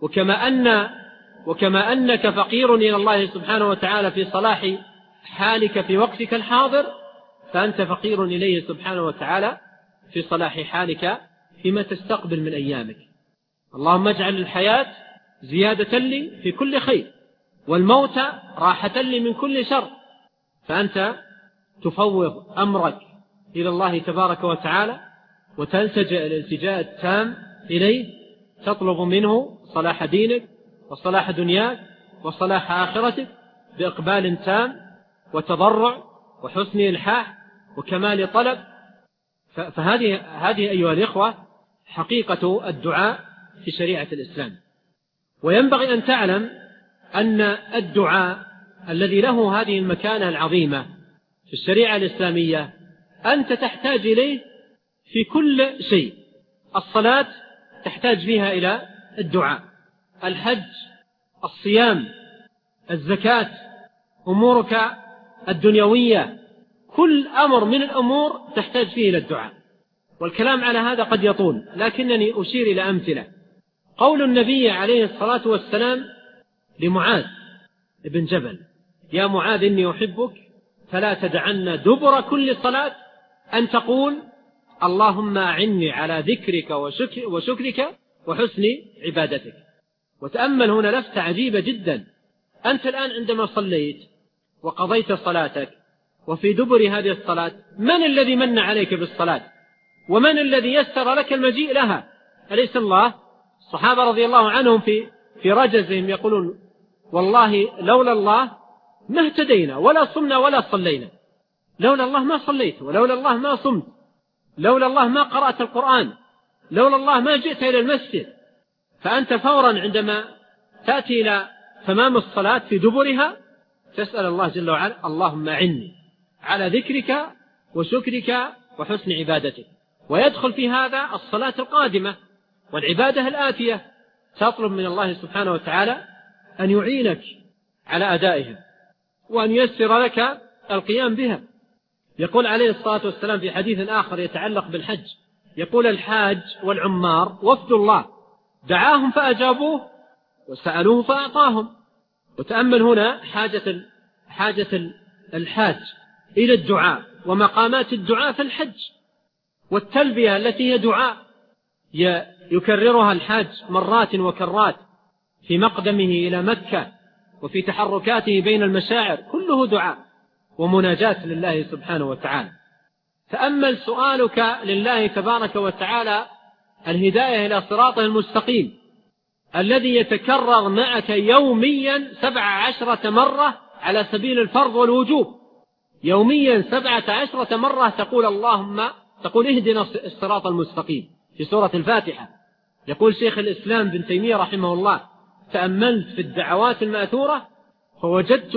B: وكما أنك فقير إلى الله سبحانه وتعالى في صلاح حالك في وقتك الحاضر، فأنت فقير إليه سبحانه وتعالى في صلاح حالك فيما تستقبل من أيامك. اللهم اجعل الحياة زيادة لي في كل خير والموت راحة لي من كل شر. فأنت تفوض أمرك إلى الله تبارك وتعالى وتلتجئ الالتجاء التام إليه، تطلب منه صلاح دينك وصلاح دنياك وصلاح آخرتك بإقبال تام وتضرع وحسن إلحاح وكمال طلب. فهذه أيها الإخوة حقيقة الدعاء في شريعة الإسلام. وينبغي أن تعلم أن الدعاء الذي له هذه المكانة العظيمة في الشريعة الإسلامية أنت تحتاج إليه في كل شيء. الصلاة تحتاج فيها إلى الدعاء، الحج، الصيام، الزكاة، أمورك الدنيوية، كل أمر من الأمور تحتاج فيه إلى الدعاء. والكلام على هذا قد يطول، لكنني أشير إلى أمثلة. قول النبي عليه الصلاة والسلام لمعاذ بن جبل: يا معاذ إني أحبك فلا تدعن دبر كل صلاة أن تقول اللهم أعني على ذكرك وشكرك وحسن عبادتك. وتأمل هنا لفتة عجيبة جدا. أنت الآن عندما صليت وقضيت صلاتك وفي دبر هذه الصلاة، من الذي من عليك بالصلاة؟ ومن الذي يسر لك المجيء لها؟ أليس الله؟ الصحابة رضي الله عنهم في رجزهم يقولون: والله لولا الله ما اهتدينا ولا صمنا ولا صلينا. لولا الله ما صليت، ولولا الله ما صمت، لولا الله ما قرأت القرآن، لولا الله ما جئت إلى المسجد. فأنت فورا عندما تأتي إلى تمام الصلاة في دبرها تسأل الله جل وعلا: اللهم أعني على ذكرك وشكرك وحسن عبادتك. ويدخل في هذا الصلاة القادمة والعبادة الآتية، تطلب من الله سبحانه وتعالى أن يعينك على أدائها وأن ييسر لك القيام بها. يقول عليه الصلاة والسلام في حديث آخر يتعلق بالحج، يقول: الحاج والعمار وفد الله، دعاهم فأجابوه وسألوه فأعطاهم. وتأمل هنا حاجة الحاج إلى الدعاء ومقامات الدعاء في الحج، والتلبية التي هي دعاء يكررها الحاج مرات وكرات في مقدمه إلى مكة وفي تحركاته بين المشاعر، كله دعاء ومناجاة لله سبحانه وتعالى. تأمل سؤالك لله تبارك وتعالى الهداية إلى صراطه المستقيم الذي يتكرر معك يوميا 17 مرة على سبيل الفرض والوجوب. يوميا 17 مرة تقول اهدنا الصراط المستقيم في سورة الفاتحة. يقول شيخ الإسلام بن تيمية رحمه الله: تأملت في الدعوات المأثورة فوجدت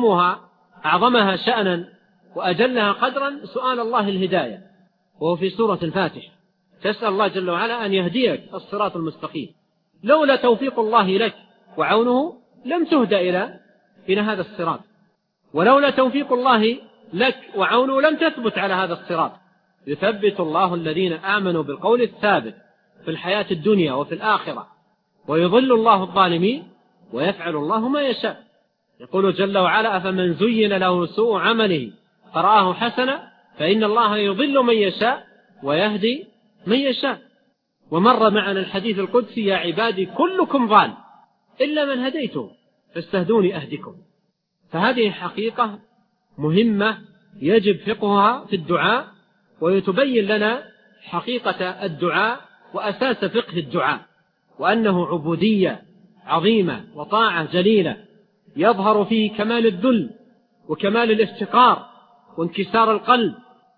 B: أعظمها شأنا وأجلها قدرا سؤال الله الهداية، وهو في سورة الفاتحة. تسأل الله جل وعلا أن يهديك الصراط المستقيم. لولا توفيق الله لك وعونه لم تهدى إلى هذا الصراط، ولولا توفيق الله لك وعونه لم تثبت على هذا الصراط. يثبت الله الذين آمنوا بالقول الثابت في الحياة الدنيا وفي الآخرة، ويضل الله الظالمين ويفعل الله ما يشاء. يقول جل وعلا: أفمن زين له سوء عمله فرآه حسنا فإن الله يضل من يشاء ويهدي من يشاء. ومر معنا الحديث القدسي: يا عبادي كلكم ضال إلا من هديته فاستهدوني أهدكم. فهذه حقيقة مهمة يجب فقهها في الدعاء، ويتبين لنا حقيقة الدعاء وأساس فقه الدعاء، وأنه عبودية عظيمة وطاعة جليلة يظهر فيه كمال الذل وكمال الافتقار وانكسار القلب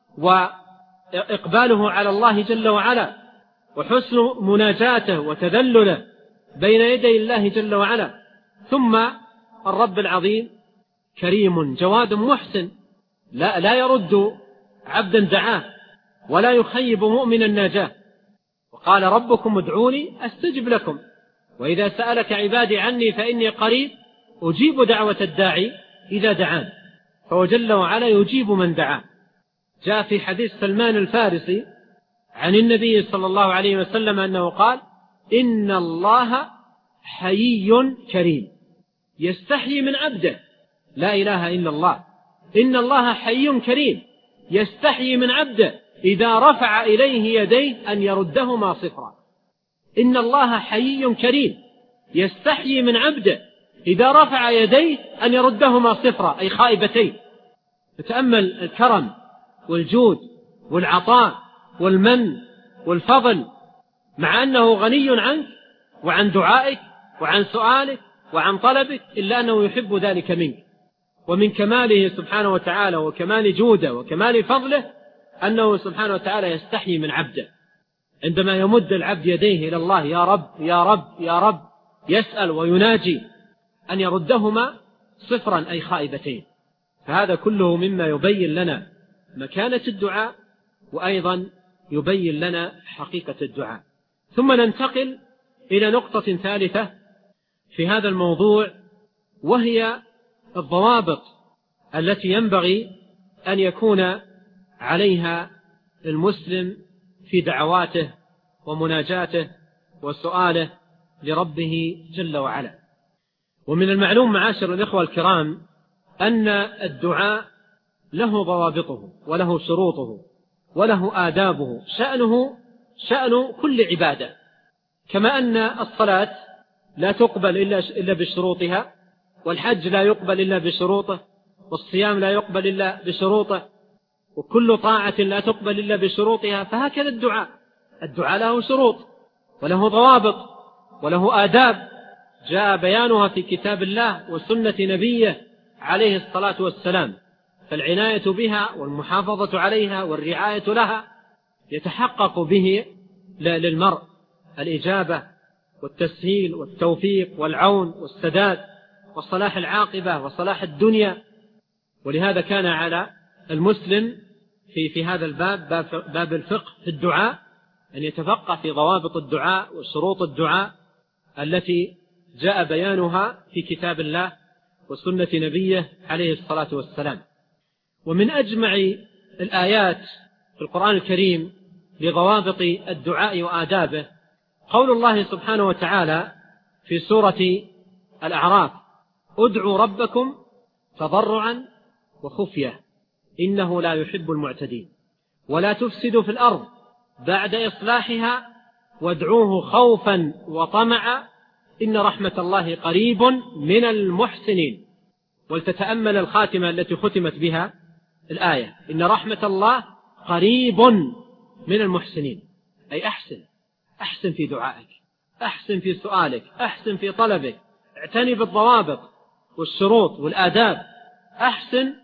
B: وإقباله على الله جل وعلا وحسن مناجاته وتذلله بين يدي الله جل وعلا. ثم الرب العظيم كريم جواد محسن، لا يرد عبدا دعاه ولا يخيب مؤمنا ناجاه. وقال: ربكم ادعوني أستجب لكم، وإذا سألك عبادي عني فإني قريب أجيب دعوة الداعي إذا دعان. فهو جل وعلا يجيب من دعاه. جاء في حديث سلمان الفارسي عن النبي صلى الله عليه وسلم أنه قال: إن الله حيي كريم يستحيي من عبده. لا إله إلا الله. إن الله حيي كريم يستحيي من عبده إذا رفع إليه يديه أن يردهما صفرا. إن الله حيي كريم يستحيي من عبده إذا رفع يديه أن يردهما صفرا، أي خائبتين. فتأمل الكرم والجود والعطاء والمن والفضل، مع أنه غني عنك وعن دعائك وعن سؤالك وعن طلبك، إلا أنه يحب ذلك منك. ومن كماله سبحانه وتعالى وكمال جوده وكمال فضله أنه سبحانه وتعالى يستحيي من عبده عندما يمد العبد يديه إلى الله: يا رب يا رب يا رب، يسأل ويناجي أن يردهما صفرا، أي خائبتين. فهذا كله مما يبين لنا مكانة الدعاء، وأيضا يبين لنا حقيقة الدعاء. ثم ننتقل إلى نقطة ثالثة في هذا الموضوع، وهي الضوابط التي ينبغي أن يكون عليها المسلم في دعواته ومناجاته وسؤاله لربه جل وعلا. ومن المعلوم معاشر الإخوة الكرام أن الدعاء له ضوابطه وله شروطه وله آدابه، شأنه شأن كل عبادة، كما أن الصلاة لا تقبل إلا بشروطها، والحج لا يقبل إلا بشروطه، والصيام لا يقبل إلا بشروطه، وكل طاعة لا تقبل إلا بشروطها، فهكذا الدعاء له شروط وله ضوابط وله آداب جاء بيانها في كتاب الله وسنة نبيه عليه الصلاة والسلام. فالعناية بها والمحافظة عليها والرعاية لها يتحقق به للمرء الإجابة والتسهيل والتوفيق والعون والسداد وصلاح العاقبة وصلاح الدنيا. ولهذا كان على المسلم في هذا باب الفقه في الدعاء أن يتفقه في ضوابط الدعاء وشروط الدعاء التي جاء بيانها في كتاب الله وسنة نبيه عليه الصلاة والسلام. ومن أجمع الآيات في القرآن الكريم لضوابط الدعاء وآدابه قول الله سبحانه وتعالى في سورة الأعراف: ادعوا ربكم تضرعا وخفية إنه لا يحب المعتدين ولا تفسدوا في الأرض بعد إصلاحها وادعوه خوفا وطمعا إن رحمة الله قريب من المحسنين. ولتتأمل الخاتمة التي ختمت بها الآية: إن رحمة الله قريب من المحسنين، أي أحسن في دعائك، أحسن في سؤالك، أحسن في طلبك، اعتني بالضوابط والشروط والآداب، أحسن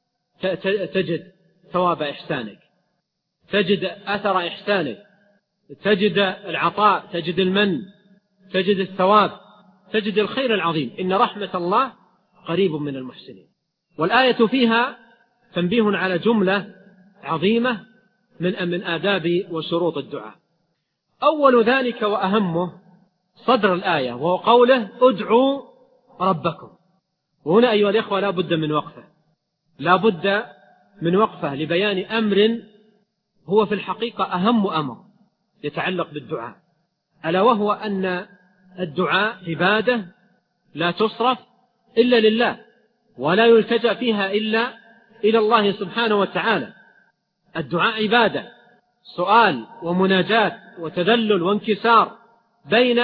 B: تجد ثواب إحسانك، تجد أثر إحسانك، تجد العطاء، تجد المن، تجد الثواب، تجد الخير العظيم. إن رحمة الله قريب من المحسنين. والآية فيها تنبيه على جملة عظيمة من آداب وشروط الدعاء. أول ذلك وأهمه صدر الآية، وهو قوله: ادعوا ربكم. وهنا أيها الإخوة لا بد من وقفة لبيان أمر هو في الحقيقة أهم أمر يتعلق بالدعاء، ألا وهو أن الدعاء عبادة لا تصرف إلا لله، ولا يلتجأ فيها إلا إلى الله سبحانه وتعالى. الدعاء عبادة، سؤال ومناجاة وتذلل وانكسار بين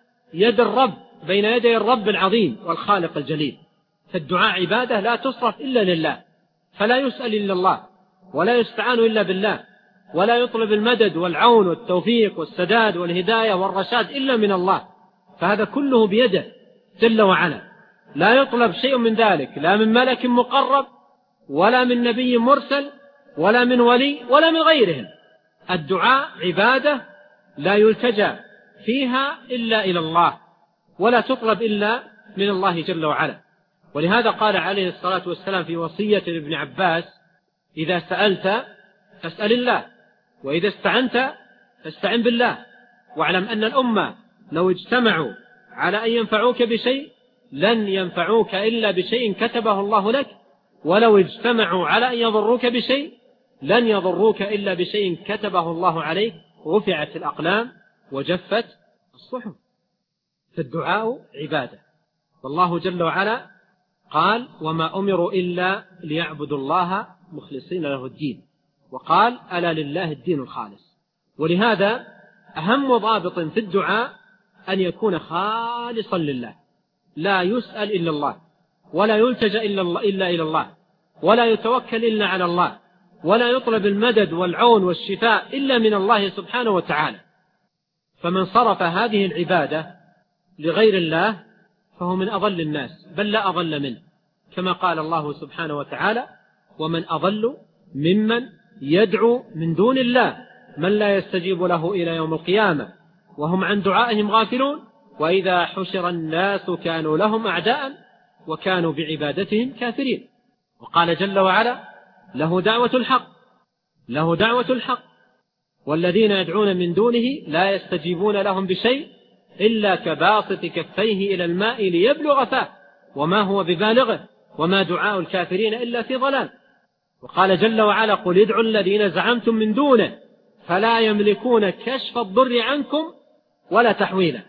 B: يدي الرب العظيم والخالق الجليل. فالدعاء عبادة لا تصرف إلا لله، فلا يسأل إلا الله، ولا يستعان إلا بالله، ولا يطلب المدد والعون والتوفيق والسداد والهداية والرشاد إلا من الله، فهذا كله بيده جل وعلا. لا يطلب شيء من ذلك، لا من ملك مقرب ولا من نبي مرسل ولا من ولي ولا من غيرهم. الدعاء عبادة لا يلتجأ فيها إلا إلى الله، ولا تطلب إلا من الله جل وعلا. ولهذا قال عليه الصلاة والسلام في وصية لابن عباس: إذا سألت فاسأل الله، وإذا استعنت فاستعن بالله، واعلم أن الأمة لو اجتمعوا على أن ينفعوك بشيء لن ينفعوك إلا بشيء كتبه الله لك، ولو اجتمعوا على أن يضروك بشيء لن يضروك إلا بشيء كتبه الله عليك، رفعت الأقلام وجفت الصحف. فالدعاء عبادة، والله جل وعلا قال: وما أمروا إلا ليعبدوا الله مخلصين له الدين، وقال: ألا لله الدين الخالص. ولهذا أهم ضابط في الدعاء أن يكون خالصا لله، لا يسأل إلا الله، ولا يلتجأ إلا إلى الله، ولا يتوكل إلا على الله، ولا يطلب المدد والعون والشفاء إلا من الله سبحانه وتعالى. فمن صرف هذه العبادة لغير الله فهو من أضل الناس، بل لا أضل منه، كما قال الله سبحانه وتعالى: ومن أضل ممن يدعو من دون الله من لا يستجيب له إلى يوم القيامة وهم عن دعائهم غافلون وإذا حشر الناس كانوا لهم أعداء وكانوا بعبادتهم كافرين. وقال جل وعلا: له دعوة الحق والذين يدعون من دونه لا يستجيبون لهم بشيء إلا كباسط كفيه إلى الماء ليبلغ فاه وما هو ببالغه وما دعاء الكافرين إلا في ضلال. وقال جل وعلا: قل ادعوا الذين زعمتم من دونه فلا يملكون كشف الضر عنكم ولا تحويله.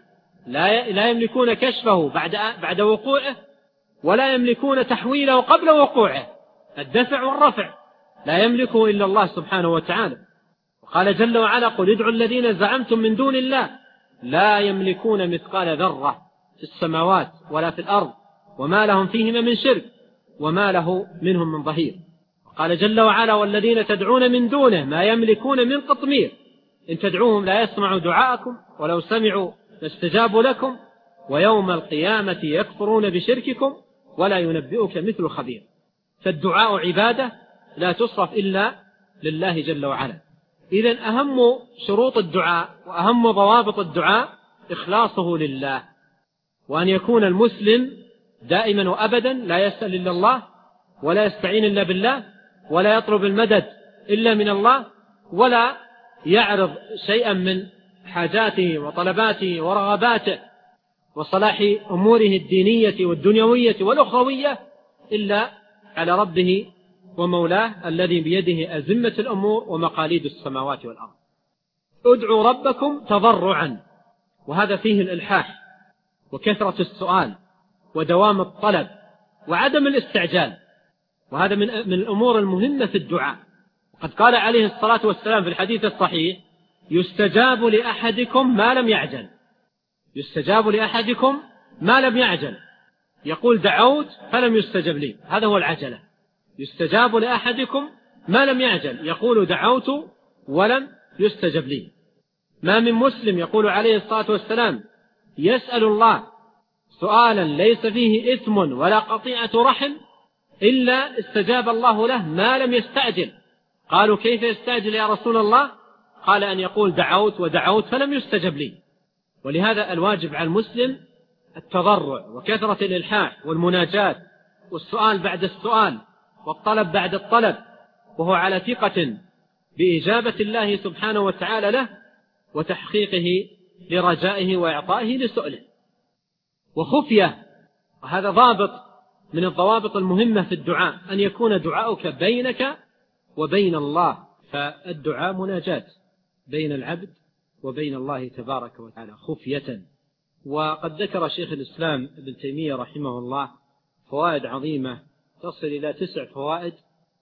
B: لا يملكون كشفه بعد وقوعه، ولا يملكون تحويله قبل وقوعه، الدفع والرفع لا يملكه إلا الله سبحانه وتعالى. وقال جل وعلا: قل ادعوا الذين زعمتم من دون الله لا يملكون مثقال ذرة في السماوات ولا في الأرض وما لهم فيهما من شرك وما له منهم من ظهير. قال جل وعلا: والذين تدعون من دونه ما يملكون من قطمير إن تدعوهم لا يسمعوا دعاءكم ولو سمعوا لاستجابوا لكم ويوم القيامة يكفرون بشرككم ولا ينبئك مثل خبير. فالدعاء عبادة لا تصرف إلا لله جل وعلا. إذن أهم شروط الدعاء وأهم ضوابط الدعاء إخلاصه لله، وأن يكون المسلم دائما وأبدا لا يسأل إلا الله، ولا يستعين إلا بالله، ولا يطلب المدد إلا من الله، ولا يعرض شيئا من حاجاته وطلباته ورغباته وصلاح أموره الدينية والدنيوية والأخروية إلا على ربه ومولاه الذي بيده أزمة الأمور ومقاليد السماوات والأرض. ادعوا ربكم تضرعا، وهذا فيه الإلحاح وكثرة السؤال ودوام الطلب وعدم الاستعجال، وهذا من الأمور المهمة في الدعاء. قد قال عليه الصلاة والسلام في الحديث الصحيح: يستجاب لأحدكم ما لم يعجل. يستجاب لأحدكم ما لم يعجل. يقول: دعوت فلم يستجب لي، هذا هو العجلة. يستجاب لأحدكم ما لم يعجل، يقول: دعوت ولم يستجب لي. ما من مسلم، يقول عليه الصلاة والسلام، يسأل الله سؤالا ليس فيه إثم ولا قطيعة رحم إلا استجاب الله له ما لم يستعجل. قالوا: كيف يستعجل يا رسول الله؟ قال: أن يقول: دعوت ودعوت فلم يستجب لي. ولهذا الواجب على المسلم التضرع وكثرة الإلحاح والمناجاة والسؤال بعد السؤال والطلب بعد الطلب، وهو على ثقة بإجابة الله سبحانه وتعالى له وتحقيقه لرجائه وإعطائه لسؤله. وخفية، وهذا ضابط من الضوابط المهمة في الدعاء، أن يكون دعاؤك بينك وبين الله. فالدعاء مناجاة بين العبد وبين الله تبارك وتعالى خفية. وقد ذكر شيخ الإسلام ابن تيمية رحمه الله فوائد عظيمة تصل إلى 9 فوائد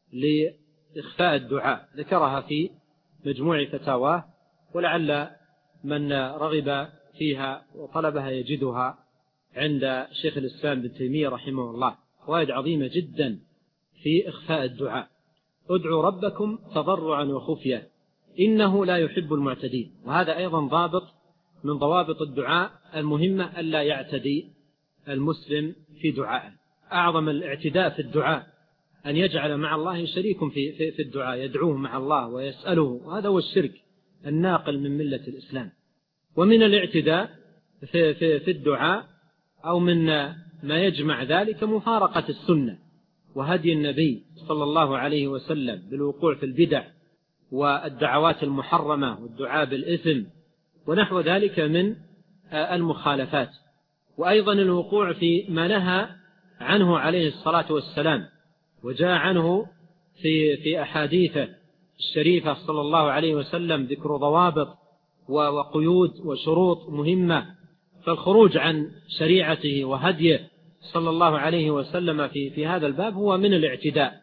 B: لإخفاء الدعاء، ذكرها في مجموع فتاواه، ولعل من رغب فيها وطلبها يجدها عند شيخ الإسلام ابن تيمية رحمه الله. فوائد عظيمة جدا في إخفاء الدعاء. ادعوا ربكم تضرعا وخفية إنه لا يحب المعتدين. وهذا أيضا ضابط من ضوابط الدعاء المهمة، ألا يعتدي المسلم في دعائه. أعظم الاعتداء في الدعاء أن يجعل مع الله شريك في الدعاء، يدعوه مع الله ويسأله، وهذا هو الشرك الناقل من ملة الإسلام. ومن الاعتداء في الدعاء أو من ما يجمع ذلك مفارقة السنة وهدي النبي صلى الله عليه وسلم بالوقوع في البدع والدعوات المحرمة والدعاء بالإثم ونحو ذلك من المخالفات. وأيضا الوقوع في ما نهى عنه عليه الصلاة والسلام وجاء عنه في أحاديثه الشريفة صلى الله عليه وسلم ذكر ضوابط وقيود وشروط مهمة. فالخروج عن شريعته وهديه صلى الله عليه وسلم في هذا الباب هو من الاعتداء.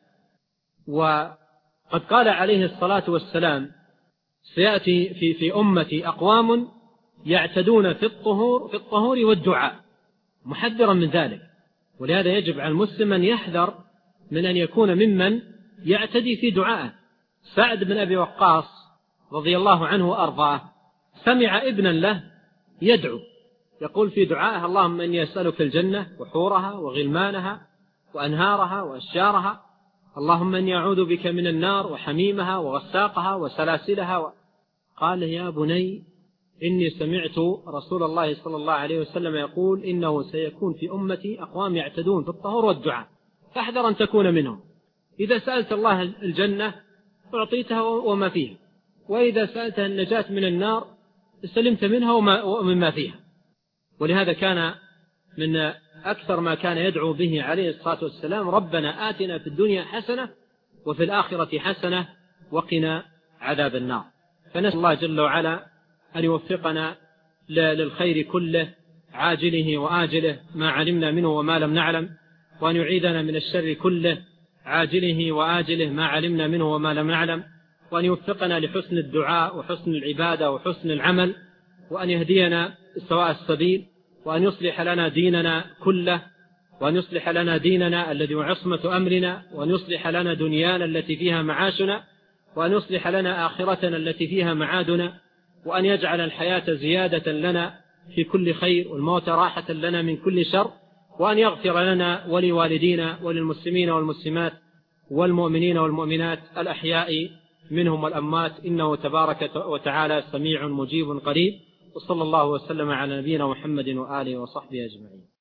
B: وقد قال عليه الصلاة والسلام: سيأتي في أمتي أقوام يعتدون في الطهور والدعاء، محذرا من ذلك. ولهذا يجب على المسلم أن يحذر من أن يكون ممن يعتدي في دعائه. سعد بن أبي وقاص رضي الله عنه وأرضاه سمع ابنا له يدعو يقول في دعائه: اللهم إني أسألك الجنة وحورها وغلمانها وأنهارها وأشجارها، اللهم إني أعوذ بك من النار وحميمها وغساقها وسلاسلها. قال: يا بني إني سمعت رسول الله صلى الله عليه وسلم يقول: إنه سيكون في أمتي أقوام يعتدون في الطهور والدعاء، فاحذر أن تكون منهم. إذا سألت الله الجنة أعطيتها وما فيها، وإذا سألتها النجاة من النار سلمت منها ومما فيها. ولهذا كان من أكثر ما كان يدعو به عليه الصلاة والسلام: ربنا آتنا في الدنيا حسنة وفي الآخرة حسنة وقنا عذاب النار. فنسأل الله جل وعلا أن يوفقنا للخير كله عاجله وآجله ما علمنا منه وما لم نعلم، وأن يعيذنا من الشر كله عاجله وآجله ما علمنا منه وما لم نعلم، وأن يوفقنا لحسن الدعاء وحسن العبادة وحسن العمل، وأن يهدينا سواء السبيل، وأن يصلح لنا ديننا كله، وأن يصلح لنا ديننا الذي هو عصمة أمرنا، وأن يصلح لنا دنيانا التي فيها معاشنا، وأن يصلح لنا آخرتنا التي فيها معادنا، وأن يجعل الحياة زيادة لنا في كل خير والموت راحة لنا من كل شر، وأن يغفر لنا ولوالدينا وللمسلمين والمسلمات والمؤمنين والمؤمنات الأحياء منهم والأموات، إنه تبارك وتعالى سميع مجيب قريب. وصلى الله وسلم على نبينا محمد وآله وصحبه أجمعين.